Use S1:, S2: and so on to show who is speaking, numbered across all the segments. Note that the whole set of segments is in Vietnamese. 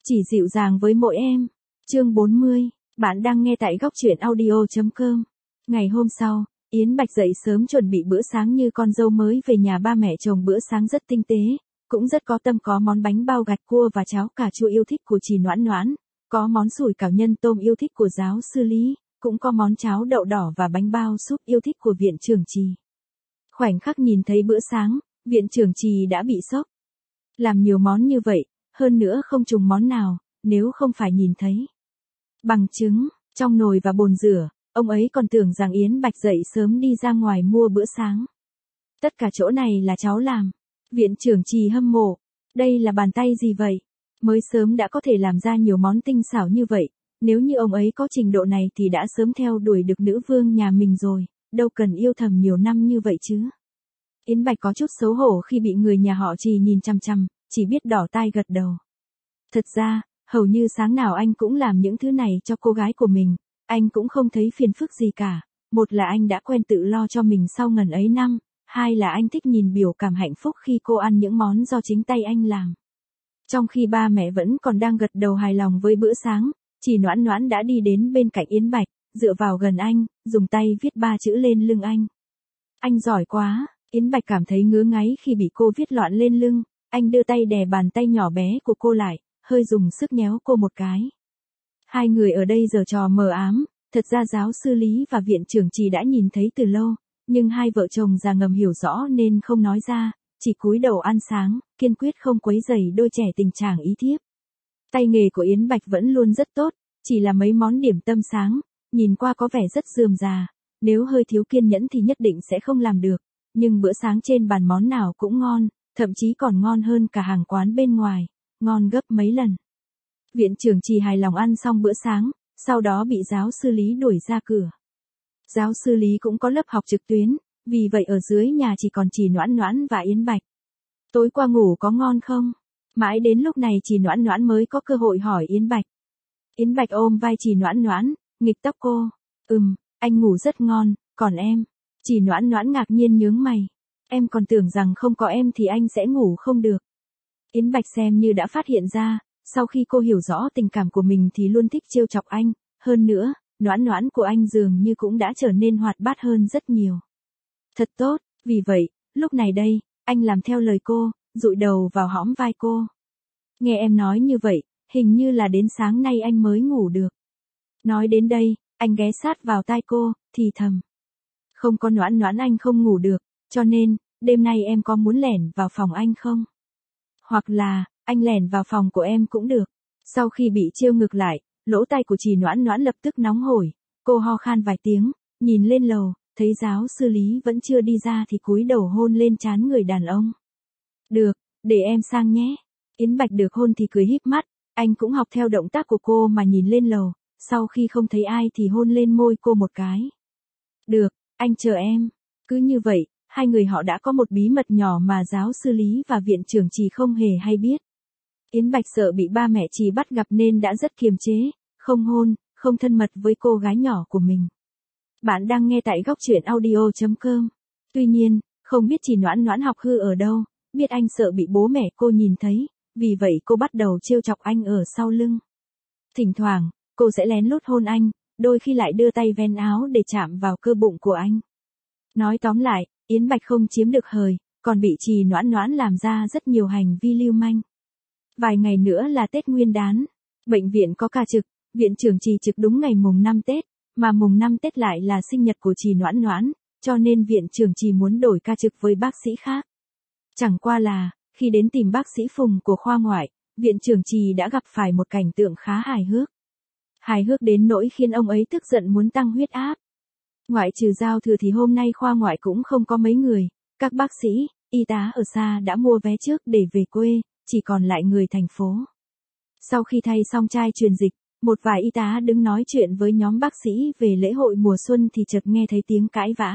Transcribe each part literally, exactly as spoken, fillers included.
S1: Chỉ dịu dàng với mỗi em. Chương bốn mươi, bạn đang nghe tại góc truyện audio.com. Ngày hôm sau, Yến Bạch dậy sớm chuẩn bị bữa sáng như con dâu mới về nhà ba mẹ chồng. Bữa sáng rất tinh tế, cũng rất có tâm, có món bánh bao gạch cua và cháo cà chua yêu thích của chị Noãn Noãn, có món sủi cảo nhân tôm yêu thích của giáo sư Lý, cũng có món cháo đậu đỏ và bánh bao súp yêu thích của viện trưởng Trì. Khoảnh khắc nhìn thấy bữa sáng, viện trưởng Trì đã bị sốc. Làm nhiều món như vậy, hơn nữa không trùng món nào, nếu không phải nhìn thấy bằng chứng trong nồi và bồn rửa, ông ấy còn tưởng rằng Yến Bạch dậy sớm đi ra ngoài mua bữa sáng. Tất cả chỗ này là cháu làm. Viện trưởng Trì hâm mộ. Đây là bàn tay gì vậy? Mới sớm đã có thể làm ra nhiều món tinh xảo như vậy. Nếu như ông ấy có trình độ này thì đã sớm theo đuổi được nữ vương nhà mình rồi, đâu cần yêu thầm nhiều năm như vậy chứ. Yến Bạch có chút xấu hổ khi bị người nhà họ Trì nhìn chằm chằm, chỉ biết đỏ tai gật đầu. Thật ra, hầu như sáng nào anh cũng làm những thứ này cho cô gái của mình, anh cũng không thấy phiền phức gì cả. Một là anh đã quen tự lo cho mình sau ngần ấy năm, hai là anh thích nhìn biểu cảm hạnh phúc khi cô ăn những món do chính tay anh làm. Trong khi ba mẹ vẫn còn đang gật đầu hài lòng với bữa sáng, chị Noãn Noãn đã đi đến bên cạnh Yến Bạch, dựa vào gần anh, dùng tay viết ba chữ lên lưng anh. Anh giỏi quá. Yến Bạch cảm thấy ngứa ngáy khi bị cô viết loạn lên lưng, anh đưa tay đè bàn tay nhỏ bé của cô lại, hơi dùng sức nhéo cô một cái. Hai người ở đây giở trò mờ ám, thật ra giáo sư Lý và viện trưởng Trì đã nhìn thấy từ lâu, nhưng hai vợ chồng già ngầm hiểu rõ nên không nói ra, chỉ cúi đầu ăn sáng, kiên quyết không quấy rầy đôi trẻ tình trạng ý thiếp. Tay nghề của Yến Bạch vẫn luôn rất tốt, chỉ là mấy món điểm tâm sáng, nhìn qua có vẻ rất rườm rà, nếu hơi thiếu kiên nhẫn thì nhất định sẽ không làm được, nhưng bữa sáng trên bàn món nào cũng ngon, thậm chí còn ngon hơn cả hàng quán bên ngoài, ngon gấp mấy lần. Viện trưởng Trì hài lòng ăn xong bữa sáng, sau đó bị giáo sư Lý đuổi ra cửa. Giáo sư Lý cũng có lớp học trực tuyến, vì vậy ở dưới nhà chỉ còn chị Noãn Noãn và Yến Bạch. Tối qua ngủ có ngon không? Mãi đến lúc này chị Noãn Noãn mới có cơ hội hỏi Yến Bạch. Yến Bạch ôm vai chị Noãn Noãn, nghịch tóc cô. Ừm, anh ngủ rất ngon, còn em? Chị Noãn Noãn ngạc nhiên nhướng mày. Em còn tưởng rằng không có em thì anh sẽ ngủ không được. Yến Bạch xem như đã phát hiện ra, sau khi cô hiểu rõ tình cảm của mình thì luôn thích trêu chọc anh, hơn nữa, Noãn Noãn của anh dường như cũng đã trở nên hoạt bát hơn rất nhiều. Thật tốt, vì vậy, lúc này đây, anh làm theo lời cô, dụi đầu vào hõm vai cô. Nghe em nói như vậy, hình như là đến sáng nay anh mới ngủ được. Nói đến đây, anh ghé sát vào tai cô, thì thầm. Không có Noãn Noãn anh không ngủ được, cho nên, đêm nay em có muốn lẻn vào phòng anh không? Hoặc là, anh lẻn vào phòng của em cũng được. Sau khi bị trêu ngược lại, lỗ tai của chị Noãn Noãn lập tức nóng hổi, cô ho khan vài tiếng, nhìn lên lầu, thấy giáo sư Lý vẫn chưa đi ra thì cúi đầu hôn lên trán người đàn ông. Được, để em sang nhé. Yến Bạch được hôn thì cười híp mắt, anh cũng học theo động tác của cô mà nhìn lên lầu, sau khi không thấy ai thì hôn lên môi cô một cái. Được, anh chờ em. Cứ như vậy, hai người họ đã có một bí mật nhỏ mà giáo sư Lý và viện trưởng Trì không hề hay biết. Yến Bạch sợ bị ba mẹ Trì bắt gặp nên đã rất kiềm chế, không hôn, không thân mật với cô gái nhỏ của mình. Bạn đang nghe tại góc truyện audio.com. Tuy nhiên, không biết chị Noãn Noãn học hư ở đâu, biết anh sợ bị bố mẹ cô nhìn thấy, vì vậy cô bắt đầu trêu chọc anh ở sau lưng. Thỉnh thoảng, cô sẽ lén lút hôn anh, đôi khi lại đưa tay ven áo để chạm vào cơ bụng của anh. Nói tóm lại, Yến Bạch không chiếm được hời, còn bị chị Noãn Noãn làm ra rất nhiều hành vi lưu manh. Vài ngày nữa là Tết Nguyên đán, bệnh viện có ca trực, viện trưởng Trì trực đúng ngày mùng năm Tết, mà mùng năm Tết lại là sinh nhật của chị Noãn Noãn, cho nên viện trưởng Trì muốn đổi ca trực với bác sĩ khác. Chẳng qua là, khi đến tìm bác sĩ Phùng của khoa ngoại, viện trưởng Trì đã gặp phải một cảnh tượng khá hài hước. Hài hước đến nỗi khiến ông ấy tức giận muốn tăng huyết áp. Ngoại trừ giao thừa thì hôm nay khoa ngoại cũng không có mấy người, các bác sĩ, y tá ở xa đã mua vé trước để về quê, chỉ còn lại người thành phố. Sau khi thay xong chai truyền dịch, một vài y tá đứng nói chuyện với nhóm bác sĩ về lễ hội mùa xuân thì chợt nghe thấy tiếng cãi vã.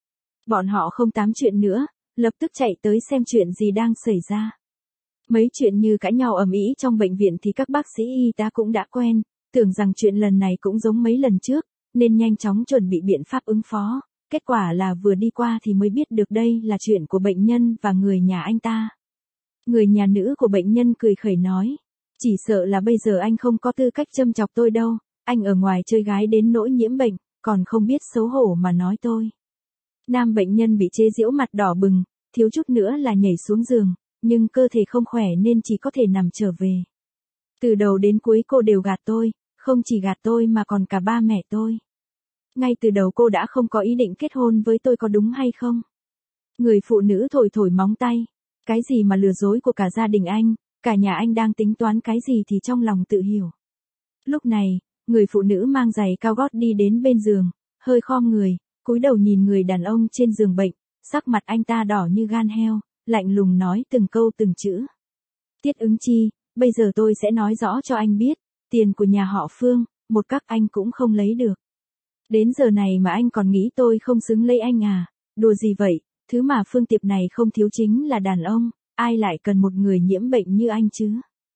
S1: Bọn họ không tám chuyện nữa, lập tức chạy tới xem chuyện gì đang xảy ra. Mấy chuyện như cãi nhau ầm ĩ trong bệnh viện thì các bác sĩ y tá cũng đã quen, tưởng rằng chuyện lần này cũng giống mấy lần trước, nên nhanh chóng chuẩn bị biện pháp ứng phó. Kết quả là vừa đi qua thì mới biết được đây là chuyện của bệnh nhân và người nhà anh ta. Người nhà nữ của bệnh nhân cười khẩy nói, Chỉ sợ là bây giờ anh không có tư cách châm chọc tôi đâu, anh ở ngoài chơi gái đến nỗi nhiễm bệnh, còn không biết xấu hổ mà nói tôi. Nam bệnh nhân bị chế giễu mặt đỏ bừng, thiếu chút nữa là nhảy xuống giường, nhưng cơ thể không khỏe nên chỉ có thể nằm trở về. Từ đầu đến cuối cô đều gạt tôi, không chỉ gạt tôi mà còn cả ba mẹ tôi. Ngay từ đầu cô đã không có ý định kết hôn với tôi có đúng hay không? Người phụ nữ thổi thổi móng tay. Cái gì mà lừa dối của cả gia đình anh, cả nhà anh đang tính toán cái gì thì trong lòng tự hiểu. Lúc này, người phụ nữ mang giày cao gót đi đến bên giường, hơi khom người, cúi đầu nhìn người đàn ông trên giường bệnh, sắc mặt anh ta đỏ như gan heo, lạnh lùng nói từng câu từng chữ. Tiết Ứng Chi, bây giờ tôi sẽ nói rõ cho anh biết, tiền của nhà họ Phương, một các anh cũng không lấy được. Đến giờ này mà anh còn nghĩ tôi không xứng lấy anh à, đùa gì vậy, thứ mà Phương Tiệp này không thiếu chính là đàn ông, ai lại cần một người nhiễm bệnh như anh chứ.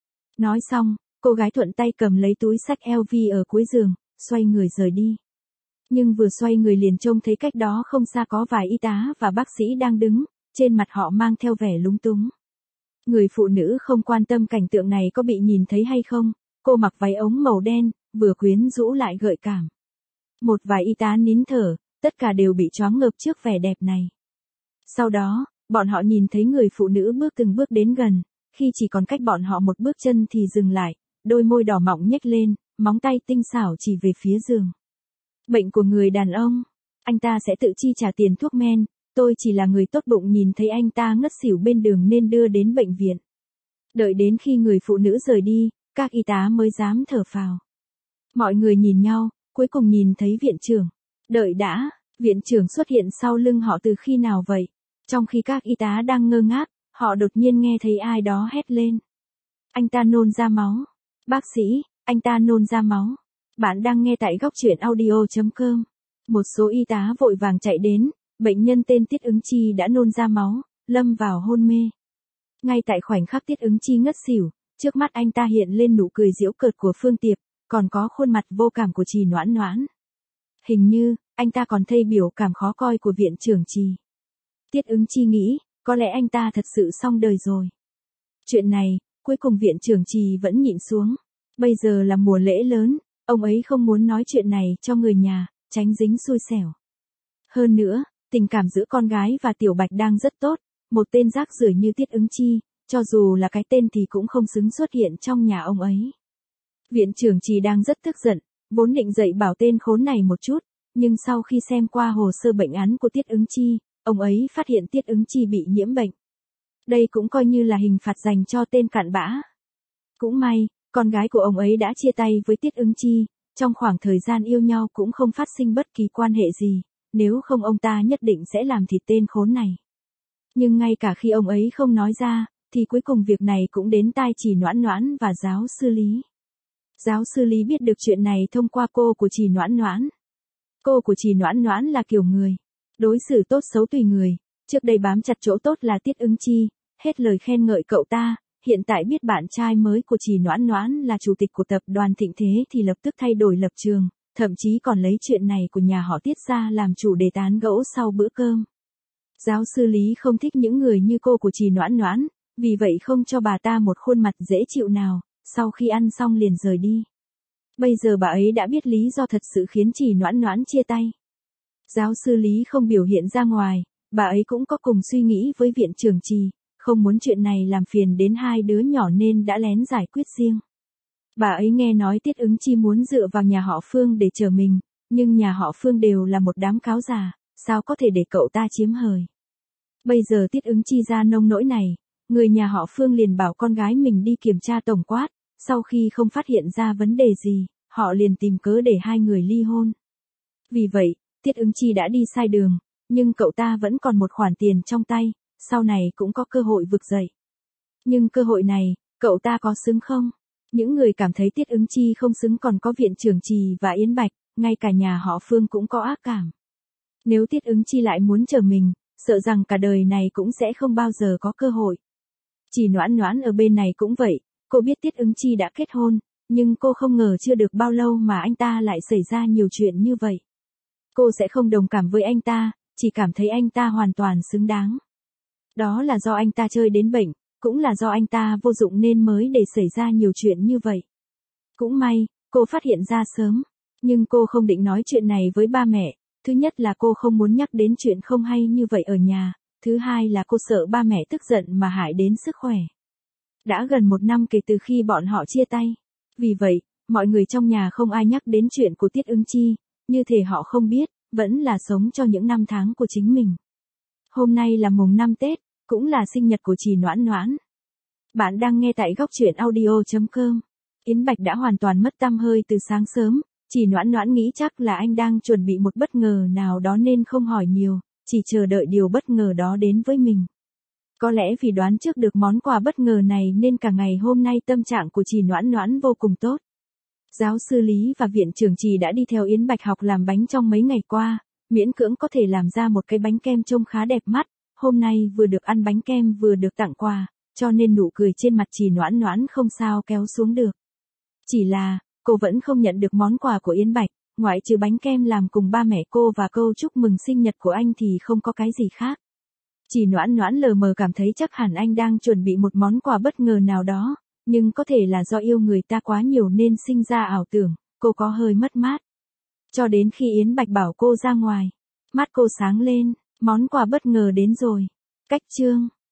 S1: Nói xong, cô gái thuận tay cầm lấy túi xách lờ vê ở cuối giường, xoay người rời đi. Nhưng vừa xoay người liền trông thấy cách đó không xa có vài y tá và bác sĩ đang đứng, trên mặt họ mang theo vẻ lúng túng. Người phụ nữ không quan tâm cảnh tượng này có bị nhìn thấy hay không, cô mặc váy ống màu đen, vừa quyến rũ lại gợi cảm. Một vài y tá nín thở, tất cả đều bị choáng ngợp trước vẻ đẹp này. Sau đó, bọn họ nhìn thấy người phụ nữ bước từng bước đến gần, khi chỉ còn cách bọn họ một bước chân thì dừng lại, đôi môi đỏ mọng nhếch lên, móng tay tinh xảo chỉ về phía giường. Bệnh của người đàn ông, anh ta sẽ tự chi trả tiền thuốc men, tôi chỉ là người tốt bụng nhìn thấy anh ta ngất xỉu bên đường nên đưa đến bệnh viện. Đợi đến khi người phụ nữ rời đi, các y tá mới dám thở phào. Mọi người nhìn nhau, cuối cùng nhìn thấy viện trưởng. Đợi đã, viện trưởng xuất hiện sau lưng họ từ khi nào vậy? Trong khi các y tá đang ngơ ngác, họ đột nhiên nghe thấy ai đó hét lên. Anh ta nôn ra máu. Bác sĩ, anh ta nôn ra máu. Bạn đang nghe tại góc truyện audio chấm com. Một số y tá vội vàng chạy đến, bệnh nhân tên Tiết Ứng Chi đã nôn ra máu, lâm vào hôn mê. Ngay tại khoảnh khắc Tiết Ứng Chi ngất xỉu, trước mắt anh ta hiện lên nụ cười giễu cợt của Phương Tiệp, còn có khuôn mặt vô cảm của Trì Noãn Noãn. Hình như, anh ta còn thấy biểu cảm khó coi của viện trưởng Trì. Tiết Ứng Chi nghĩ, có lẽ anh ta thật sự xong đời rồi. Chuyện này, cuối cùng viện trưởng Trì vẫn nhịn xuống. Bây giờ là mùa lễ lớn, ông ấy không muốn nói chuyện này cho người nhà, tránh dính xui xẻo. Hơn nữa, tình cảm giữa con gái và Tiểu Bạch đang rất tốt, một tên rác rưởi như Tiết Ứng Chi, cho dù là cái tên thì cũng không xứng xuất hiện trong nhà ông ấy. Viện trưởng Trì đang rất tức giận, vốn định dạy bảo tên khốn này một chút, nhưng sau khi xem qua hồ sơ bệnh án của Tiết Ứng Chi, ông ấy phát hiện Tiết Ứng Chi bị nhiễm bệnh. Đây cũng coi như là hình phạt dành cho tên cặn bã. Cũng may, con gái của ông ấy đã chia tay với Tiết Ứng Chi, trong khoảng thời gian yêu nhau cũng không phát sinh bất kỳ quan hệ gì, nếu không ông ta nhất định sẽ làm thịt tên khốn này. Nhưng ngay cả khi ông ấy không nói ra, thì cuối cùng việc này cũng đến tai Trì Noãn Noãn và giáo sư Lý. Giáo sư Lý biết được chuyện này thông qua cô của Trì Noãn Noãn. Cô của Trì Noãn Noãn là kiểu người đối xử tốt xấu tùy người, trước đây bám chặt chỗ tốt là Tiết Ứng Chi, hết lời khen ngợi cậu ta, hiện tại biết bạn trai mới của Trì Noãn Noãn là chủ tịch của tập đoàn Thịnh Thế thì lập tức thay đổi lập trường, thậm chí còn lấy chuyện này của nhà họ Tiết ra làm chủ đề tán gẫu sau bữa cơm. Giáo sư Lý không thích những người như cô của Trì Noãn Noãn, vì vậy không cho bà ta một khuôn mặt dễ chịu nào, sau khi ăn xong liền rời đi. Bây giờ bà ấy đã biết lý do thật sự khiến Trì Noãn Noãn chia tay. Giáo sư Lý không biểu hiện ra ngoài, bà ấy cũng có cùng suy nghĩ với viện trưởng Trì, không muốn chuyện này làm phiền đến hai đứa nhỏ nên đã lén giải quyết riêng. Bà ấy nghe nói Tiết Ứng Chi muốn dựa vào nhà họ Phương để chờ mình, nhưng nhà họ Phương đều là một đám cáo già, sao có thể để cậu ta chiếm hời. Bây giờ Tiết Ứng Chi ra nông nỗi này, người nhà họ Phương liền bảo con gái mình đi kiểm tra tổng quát, sau khi không phát hiện ra vấn đề gì, họ liền tìm cớ để hai người ly hôn. Vì vậy, Tiết Ứng Chi đã đi sai đường, nhưng cậu ta vẫn còn một khoản tiền trong tay, sau này cũng có cơ hội vực dậy. Nhưng cơ hội này, cậu ta có xứng không? Những người cảm thấy Tiết Ứng Chi không xứng còn có viện trưởng Trì và Yến Bạch, ngay cả nhà họ Phương cũng có ác cảm. Nếu Tiết Ứng Chi lại muốn chờ mình, sợ rằng cả đời này cũng sẽ không bao giờ có cơ hội. Trì Noãn Noãn ở bên này cũng vậy, cô biết Tiết Ứng Chi đã kết hôn, nhưng cô không ngờ chưa được bao lâu mà anh ta lại xảy ra nhiều chuyện như vậy. Cô sẽ không đồng cảm với anh ta, chỉ cảm thấy anh ta hoàn toàn xứng đáng. Đó là do anh ta chơi đến bệnh, cũng là do anh ta vô dụng nên mới để xảy ra nhiều chuyện như vậy. Cũng may, cô phát hiện ra sớm, nhưng cô không định nói chuyện này với ba mẹ. Thứ nhất là cô không muốn nhắc đến chuyện không hay như vậy ở nhà, thứ hai là cô sợ ba mẹ tức giận mà hại đến sức khỏe. Đã gần một năm kể từ khi bọn họ chia tay. Vì vậy, mọi người trong nhà không ai nhắc đến chuyện của Tiết Ưng Chi, như thể họ không biết, vẫn là sống cho những năm tháng của chính mình. Hôm nay là mùng năm Tết, cũng là sinh nhật của chị Noãn Noãn. Bạn đang nghe tại góc truyện audio chấm com. Yến Bạch đã hoàn toàn mất tăm hơi từ sáng sớm, chị Noãn Noãn nghĩ chắc là anh đang chuẩn bị một bất ngờ nào đó nên không hỏi nhiều, chỉ chờ đợi điều bất ngờ đó đến với mình. Có lẽ vì đoán trước được món quà bất ngờ này nên cả ngày hôm nay tâm trạng của chị Noãn Noãn vô cùng tốt. Giáo sư Lý và viện trưởng Trì đã đi theo Yến Bạch học làm bánh trong mấy ngày qua, miễn cưỡng có thể làm ra một cái bánh kem trông khá đẹp mắt. Hôm nay vừa được ăn bánh kem vừa được tặng quà, cho nên nụ cười trên mặt chị Noãn Noãn không sao kéo xuống được. Chỉ là, cô vẫn không nhận được món quà của Yến Bạch, ngoại trừ bánh kem làm cùng ba mẹ cô và câu chúc mừng sinh nhật của anh thì không có cái gì khác. Chị Noãn Noãn lờ mờ cảm thấy chắc hẳn anh đang chuẩn bị một món quà bất ngờ nào đó, nhưng có thể là do yêu người ta quá nhiều nên sinh ra ảo tưởng, cô có hơi mất mát. Cho đến khi Yến Bạch bảo cô ra ngoài, mắt cô sáng lên, món quà bất ngờ đến rồi. Cách chương